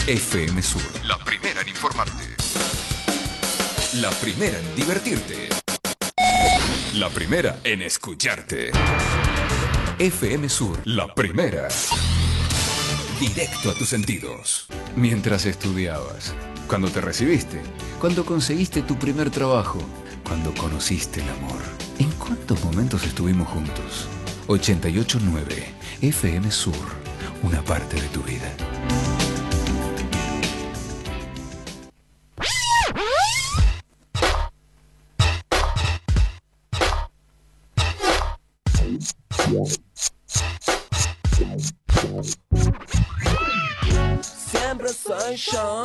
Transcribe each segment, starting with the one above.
FM Sur. La primera en informarte. La primera en divertirte. La primera en escucharte. FM Sur, la primera. Directo a tus sentidos. Mientras estudiabas, cuando te recibiste, cuando conseguiste tu primer trabajo, cuando conociste el amor. ¿En cuántos momentos estuvimos juntos? 88.9 FM Sur, una parte de tu vida. Siempre soy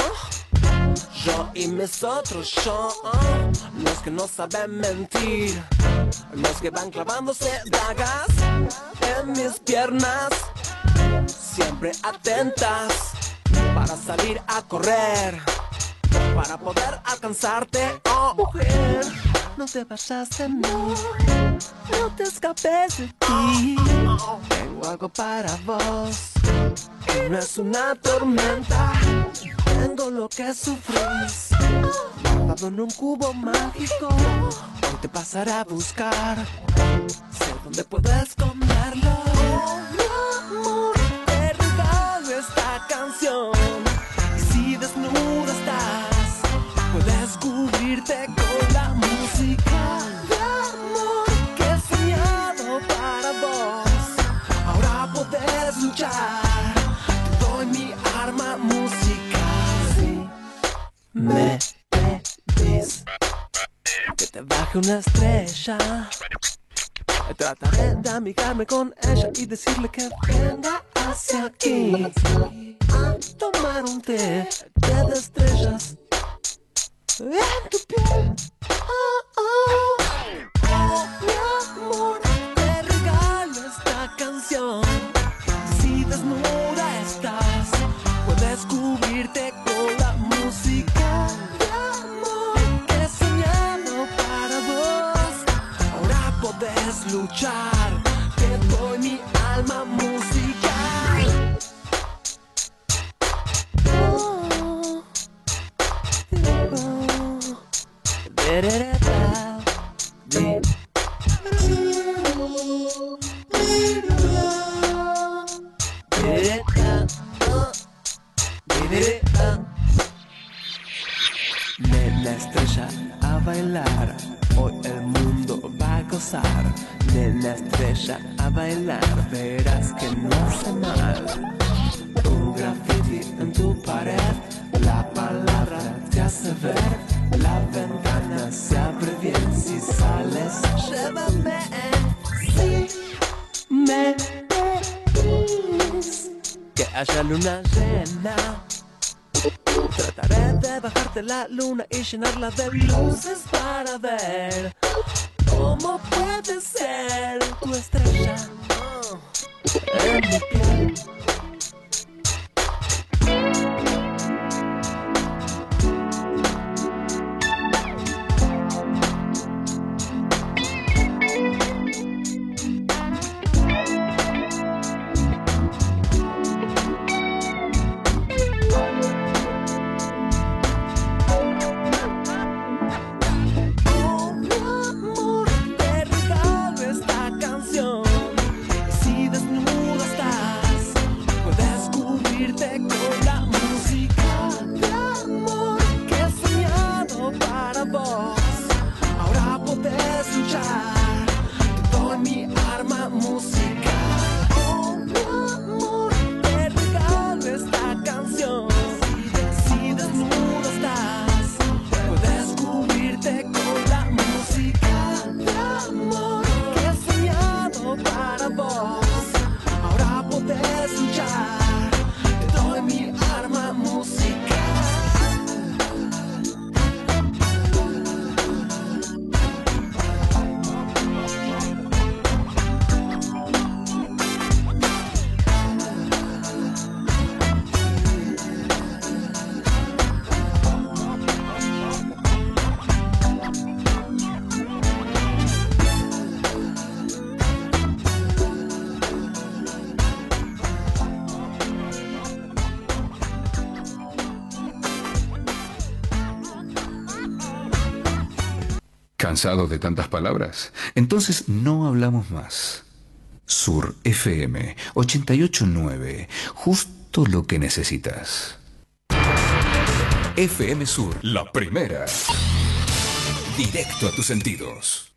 yo y mis otros yo, los que no saben mentir, los que van clavándose dagas en mis piernas, siempre atentas para salir a correr, para poder alcanzarte, oh mujer. No te vayas de mí, no te escapes de ti. Tengo algo para vos, y no es una tormenta. Tengo lo que sufrís, guardado en un cubo mágico. Hoy te pasaré a buscar, sé dónde puedo esconderlo. Mi amor, te regalo esta canción, y si desnuda estás, puedes cubrirte con la música de amor que he soñado para vos. Ahora podés luchar, te doy mi arma musical. Si me pedís que te baje una estrella, trataré de amigarme con ella y decirle que venga hacia aquí a tomar un té de estrellas en tu piel. Mi amor, te regalo esta canción. Si desnuda estás, puedes cubrirte con la música de amor que he soñado para vos. Ahora podés luchar, te doy mi alma musical. Nena estrella a bailar, hoy el mundo va a gozar. Nena estrella a bailar, verás que no hace mal. Un graffiti en tu pared, la palabra te hace ver. La ventana se abre bien, si sales, llévame. Si me pedís que haya luna llena, trataré de bajarte la luna y llenarla de luces para ver cómo puede ser tu estrella en mi piel. ¿Cansado de tantas palabras? Entonces no hablamos más. Sur FM 88.9, justo lo que necesitas. FM Sur, la primera. Directo a tus sentidos.